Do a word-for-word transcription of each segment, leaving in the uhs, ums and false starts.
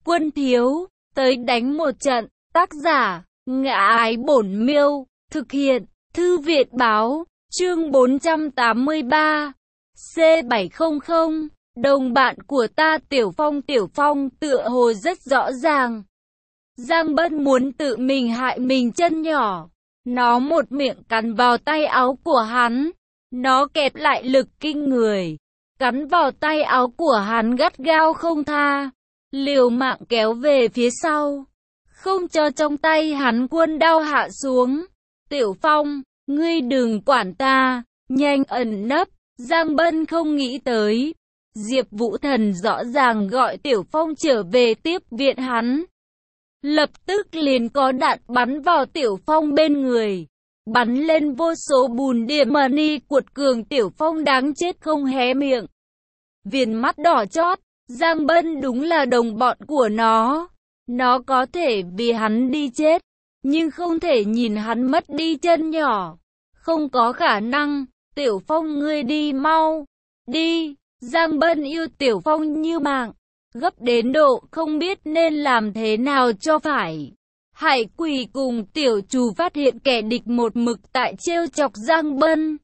Quân thiếu, tới đánh một trận. Tác giả, Ngã Ái Bổn Miêu. Thực hiện, Thư viện báo. Chương bốn trăm tám mươi ba. C bảy trăm. Đồng bạn của ta Tiểu Phong. Tiểu Phong tựa hồ rất rõ ràng. Giang Bân muốn tự mình hại mình chân nhỏ. Nó một miệng cắn vào tay áo của hắn. Nó kẹp lại lực kinh người. Cắn vào tay áo của hắn gắt gao không tha. Liều mạng kéo về phía sau. Không cho trong tay hắn quân đao hạ xuống. Tiểu Phong, ngươi đừng quản ta. Nhanh ẩn nấp. Giang Bân không nghĩ tới. Diệp Vũ Thần rõ ràng gọi Tiểu Phong trở về tiếp viện hắn. Lập tức liền có đạn bắn vào Tiểu Phong bên người. Bắn lên vô số bùn điểm mani cuột cường. Tiểu Phong đáng chết không hé miệng. Viền mắt đỏ chót. Giang Bân đúng là đồng bọn của nó. Nó có thể vì hắn đi chết, nhưng không thể nhìn hắn mất đi chân nhỏ. Không có khả năng. Tiểu Phong ngươi đi mau. Đi. Giang Bân yêu Tiểu Phong như mạng. Gấp đến độ không biết nên làm thế nào cho phải. Hải Quỳ cùng Tiểu Trù phát hiện kẻ địch một mực tại trêu chọc Giang Bân.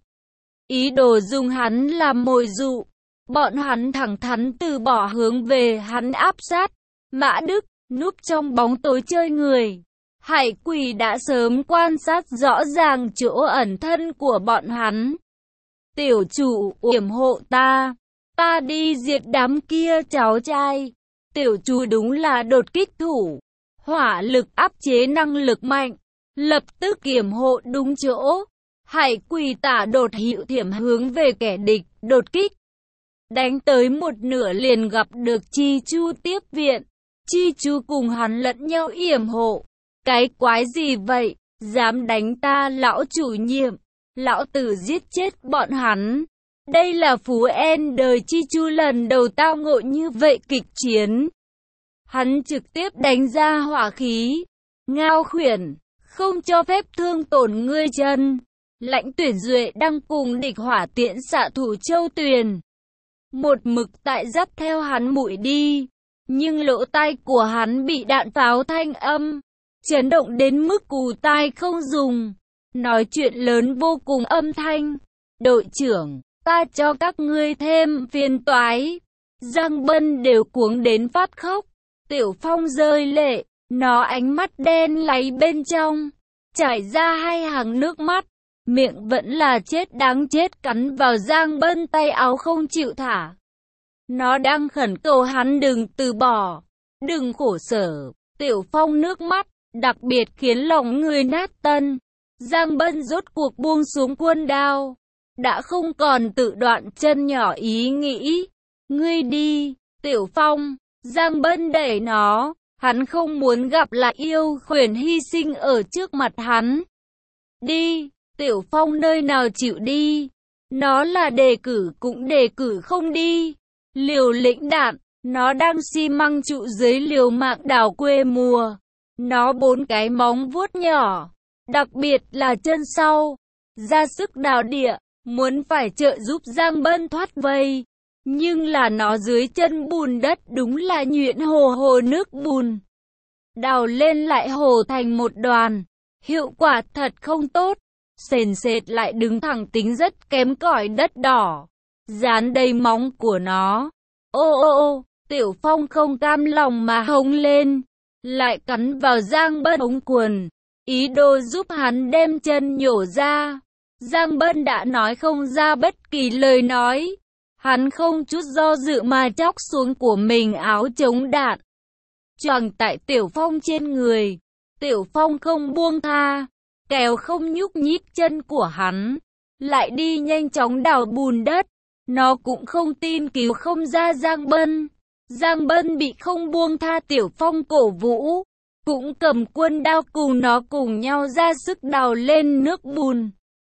Ý đồ dùng hắn làm mồi dụ. Bọn hắn thẳng thắn từ bỏ hướng về hắn áp sát. Mã Đức núp trong bóng tối chơi người. Hải Quỳ đã sớm quan sát rõ ràng chỗ ẩn thân của bọn hắn. Tiểu Chủ yểm hộ ta. Ta đi diệt đám kia cháu trai. Tiểu Chủ đúng là đột kích thủ. Hỏa lực áp chế năng lực mạnh. Lập tức yểm hộ đúng chỗ. Hải Quỳ tả đột hiệu thiểm hướng về kẻ địch, đột kích. Đánh tới một nửa liền gặp được Chi Chu tiếp viện. Chi Chu cùng hắn lẫn nhau yểm hộ. Cái quái gì vậy? Dám đánh ta lão chủ nhiệm. Lão tử giết chết bọn hắn. Đây là phú en đời Chi Chu lần đầu tao ngộ như vậy kịch chiến. Hắn trực tiếp đánh ra hỏa khí. Ngao Khuyển, không cho phép thương tổn ngươi chân. Lãnh Tuyển Duệ đang cùng địch hỏa tiễn xạ thủ Châu Tuyền. Một mực tại dắt theo hắn mũi đi. Nhưng lỗ tai của hắn bị đạn pháo thanh âm chấn động đến mức cù tai không dùng. Nói chuyện lớn vô cùng âm thanh. Đội trưởng, ta cho các ngươi thêm phiền toái. Giang Bân đều cuống đến phát khóc. Tiểu Phong rơi lệ. Nó ánh mắt đen láy bên trong chảy ra hai hàng nước mắt. Miệng vẫn là chết đáng chết cắn vào Giang Bân tay áo không chịu thả. Nó đang khẩn cầu hắn đừng từ bỏ, đừng khổ sở. Tiểu Phong nước mắt, đặc biệt khiến lòng người nát tân. Giang Bân rốt cuộc buông xuống quân đao. Đã không còn tự đoạn chân nhỏ ý nghĩ. Ngươi đi, Tiểu Phong. Giang Bân đẩy nó. Hắn không muốn gặp lại yêu Khuyển hy sinh ở trước mặt hắn. Đi, Tiểu Phong nơi nào chịu đi. Nó là đề cử cũng đề cử không đi. Liều lĩnh đạn, nó đang xi măng trụ dưới liều mạng đào quê mùa. Nó bốn cái móng vuốt nhỏ, đặc biệt là chân sau, ra sức đào địa, muốn phải trợ giúp Giang Bân thoát vây. Nhưng là nó dưới chân bùn đất đúng là nhuyễn hồ hồ nước bùn. Đào lên lại hồ thành một đoàn, hiệu quả thật không tốt. Sền sệt lại đứng thẳng tính rất kém cỏi đất đỏ. Dán đầy móng của nó. Ô ô ô, Tiểu Phong không cam lòng mà hống lên. Lại cắn vào Giang Bân ống quần. Ý đồ giúp hắn đem chân nhổ ra. Giang Bân đã nói không ra bất kỳ lời nói. Hắn không chút do dự mà chóc xuống của mình áo chống đạn. Choàng tại Tiểu Phong trên người. Tiểu Phong không buông tha. Kéo không nhúc nhích chân của hắn. Lại đi nhanh chóng đào bùn đất. Nó cũng không tin cứu không ra Giang Bân. Giang Bân bị không buông tha Tiểu Phong cổ vũ. Cũng cầm quân đao cùng nó cùng nhau ra sức đào lên nước bùn.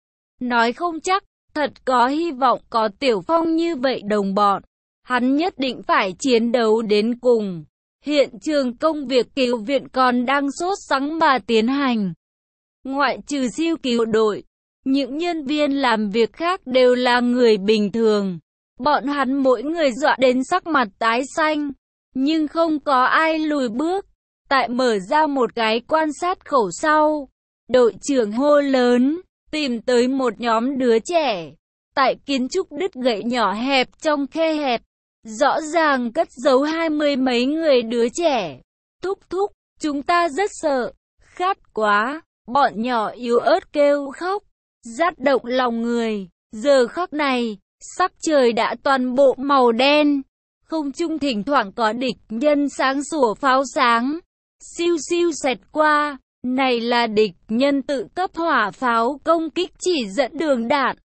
Nói không chắc, thật có hy vọng có Tiểu Phong như vậy đồng bọn. Hắn nhất định phải chiến đấu đến cùng. Hiện trường công việc cứu viện còn đang sốt sắng mà tiến hành. Ngoại trừ siêu cứu đội, những nhân viên làm việc khác đều là người bình thường. Bọn hắn mỗi người dọa đến sắc mặt tái xanh. nhưng không có ai lùi bước. Tại mở ra một cái quan sát khẩu sau, đội trưởng hô lớn, tìm tới một nhóm đứa trẻ. Tại kiến trúc đứt gãy nhỏ hẹp trong khe hẹp, rõ ràng cất giấu hai mươi mấy người đứa trẻ. Thúc thúc, chúng ta rất sợ, khát quá, bọn nhỏ yếu ớt kêu khóc, rát động lòng người. Giờ khắc này, sắc trời đã toàn bộ màu đen, không trung thỉnh thoảng có địch nhân sáng sủa pháo sáng, siêu siêu xẹt qua. Này là địch nhân tự cấp hỏa pháo công kích chỉ dẫn đường đạn.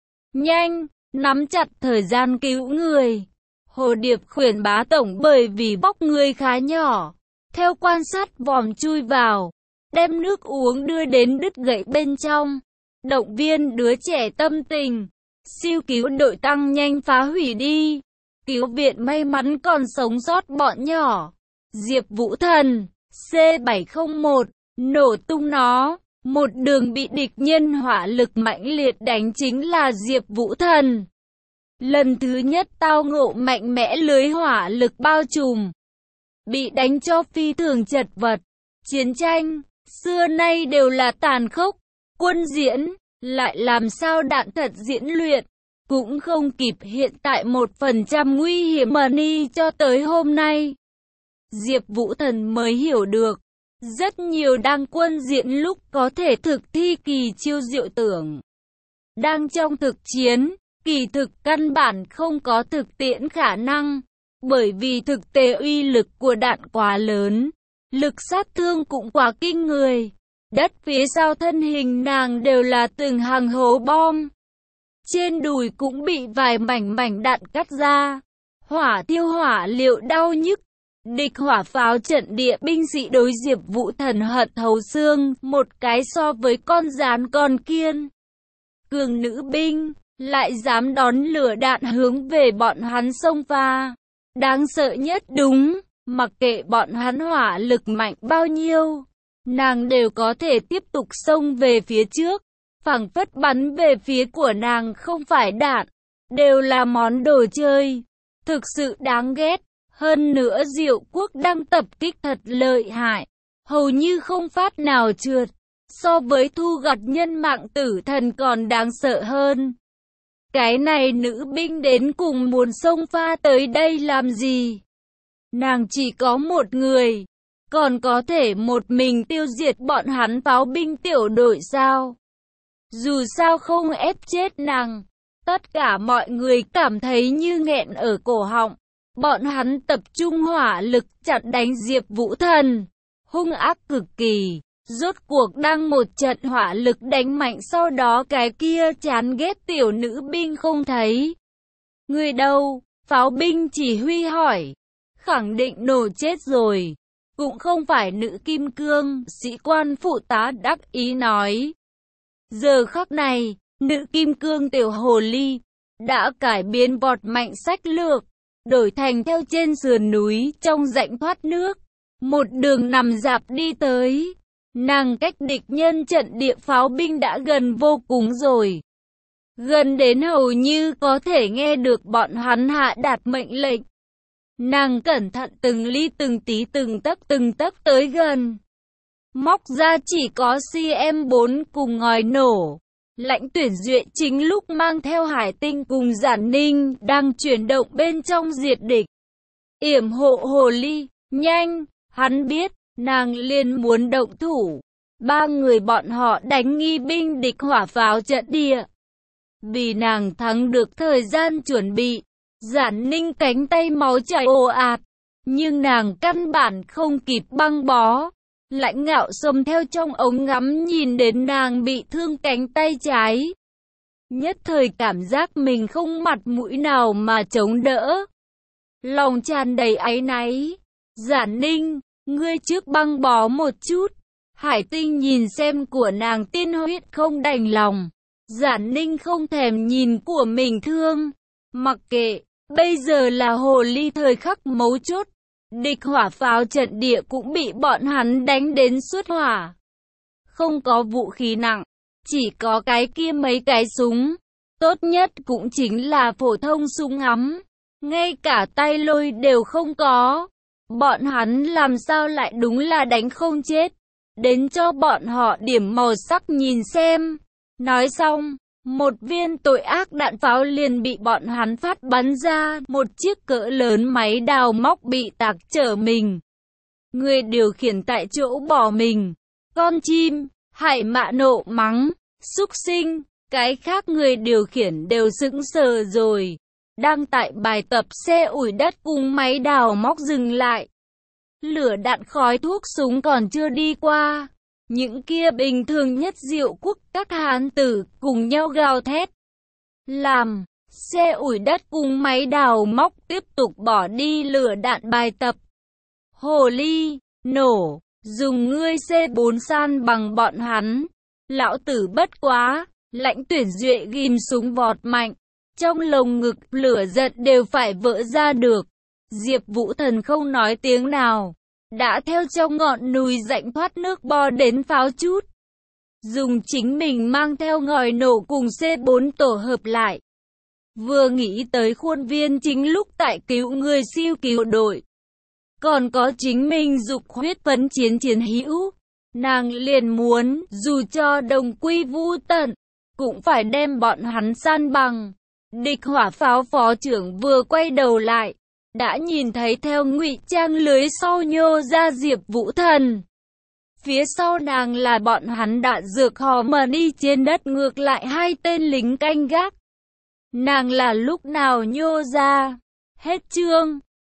Nhanh, nắm chặt thời gian cứu người. Hồ Điệp khuyên bá tổng bởi vì vóc người khá nhỏ. Theo quan sát vòm chui vào, đem nước uống đưa đến đứt gãy bên trong. Động viên đứa trẻ tâm tình. Siêu cứu đội tăng nhanh phá hủy đi. Cứu viện may mắn còn sống sót bọn nhỏ. Diệp Vũ Thần, C bảy không một, nổ tung nó. Một đường bị địch nhân hỏa lực mãnh liệt đánh chính là Diệp Vũ Thần. Lần thứ nhất tao ngộ mạnh mẽ lưới hỏa lực bao trùm. Bị đánh cho phi thường chật vật. Chiến tranh, xưa nay đều là tàn khốc. Quân diễn, lại làm sao đạn thật diễn luyện. Cũng không kịp hiện tại một phần trăm nguy hiểm mà ni cho tới hôm nay. Diệp Vũ Thần mới hiểu được. Rất nhiều đang quân diễn lúc có thể thực thi kỳ chiêu diệu tưởng. Đang trong thực chiến, kỳ thực căn bản không có thực tiễn khả năng. Bởi vì thực tế uy lực của đạn quá lớn, lực sát thương cũng quá kinh người. Đất phía sau thân hình nàng đều là từng hàng hố bom. Trên đùi cũng bị vài mảnh mảnh đạn cắt ra. Hỏa tiêu hỏa liệu đau nhức. Địch hỏa pháo trận địa binh sĩ đối Diệp Vũ Thần hận thấu xương, một cái so với con gián con kiên. Cường nữ binh, lại dám đón lửa đạn hướng về bọn hắn xông pha. Đáng sợ nhất đúng, mặc kệ bọn hắn hỏa lực mạnh bao nhiêu, nàng đều có thể tiếp tục xông về phía trước. Phảng phất bắn về phía của nàng không phải đạn, đều là món đồ chơi. Thực sự đáng ghét. Hơn nữa Diệu Quốc đang tập kích thật lợi hại, hầu như không phát nào trượt, so với thu gặt nhân mạng tử thần còn đáng sợ hơn. Cái này nữ binh đến cùng muốn xông pha tới đây làm gì? Nàng chỉ có một người, còn có thể một mình tiêu diệt bọn hắn pháo binh tiểu đội sao? Dù sao không ép chết nàng, tất cả mọi người cảm thấy như nghẹn ở cổ họng. Bọn hắn tập trung hỏa lực chặn đánh Diệp Vũ Thần, hung ác cực kỳ. Rốt cuộc đang một trận hỏa lực đánh mạnh, sau đó cái kia chán ghét tiểu nữ binh không thấy. Người đâu? Pháo binh chỉ huy hỏi. Khẳng định nổ chết rồi. Cũng không phải nữ kim cương, sĩ quan phụ tá đắc ý nói. Giờ khắc này, nữ kim cương tiểu hồ ly đã cải biến vọt mạnh sách lược, đổi thành theo trên sườn núi trong rãnh thoát nước, một đường nằm dạp đi tới. Nàng cách địch nhân trận địa pháo binh đã gần vô cùng rồi, gần đến hầu như có thể nghe được bọn hắn hạ đạt mệnh lệnh. Nàng cẩn thận từng ly từng tí từng tấc từng tấc tới gần, móc ra chỉ có xê em bốn cùng ngòi nổ. Lãnh Tuyển Duệ chính lúc mang theo Hải Tinh cùng Giản Ninh đang chuyển động bên trong diệt địch. Yểm hộ hồ ly, nhanh, hắn biết, nàng liền muốn động thủ. Ba người bọn họ đánh nghi binh địch hỏa pháo trận địa. Vì nàng thắng được thời gian chuẩn bị, Giản Ninh cánh tay máu chảy ồ ạt, nhưng nàng căn bản không kịp băng bó. Lãnh Ngạo xông theo trong ống ngắm nhìn đến nàng bị thương cánh tay trái. Nhất thời cảm giác mình không mặt mũi nào mà chống đỡ. Lòng tràn đầy áy náy. Giản Ninh, ngươi trước băng bó một chút. Hải Tinh nhìn xem của nàng tiên huyết không đành lòng. Giản Ninh không thèm nhìn của mình thương. Mặc kệ, bây giờ là hồ ly thời khắc mấu chốt. Địch hỏa pháo trận địa cũng bị bọn hắn đánh đến suốt hỏa. Không có vũ khí nặng, chỉ có cái kia mấy cái súng. Tốt nhất cũng chính là phổ thông súng ngắm. Ngay cả tay lôi đều không có. Bọn hắn làm sao lại đúng là đánh không chết. Đến cho bọn họ điểm màu sắc nhìn xem. Nói xong, một viên tội ác đạn pháo liền bị bọn hắn phát bắn ra, một chiếc cỡ lớn máy đào móc bị tạc trở mình. Người điều khiển tại chỗ bỏ mình. Con chim, Hải Mạ nộ mắng, súc sinh, cái khác người điều khiển đều sững sờ rồi. Đang tại bài tập xe ủi đất cùng máy đào móc dừng lại. Lửa đạn khói thuốc súng còn chưa đi qua. Những kia bình thường nhất Diệu Quốc các hán tử cùng nhau gào thét. Làm, xe ủi đất cùng máy đào móc tiếp tục bỏ đi lửa đạn bài tập. Hồ ly, nổ, dùng ngươi xê bốn san bằng bọn hắn. Lão tử bất quá, Lãnh Tuyển Duệ ghim súng vọt mạnh. Trong lồng ngực lửa giận đều phải vỡ ra được. Diệp Vũ Thần không nói tiếng nào. Đã theo trong ngọn núi rãnh thoát nước bò đến pháo chút. Dùng chính mình mang theo ngòi nổ cùng xê bốn tổ hợp lại. Vừa nghĩ tới khuôn viên chính lúc tại cứu người siêu cứu đội. Còn có chính mình dục huyết phấn chiến chiến hữu. Nàng liền muốn, dù cho đồng quy vu tận, cũng phải đem bọn hắn san bằng. Địch hỏa pháo phó trưởng vừa quay đầu lại. Đã nhìn thấy theo ngụy trang lưới sau nhô ra Diệp Vũ Thần. Phía sau nàng là bọn hắn đạn dược hò mà đi trên đất ngược lại hai tên lính canh gác. Nàng là lúc nào nhô ra? Hết chương.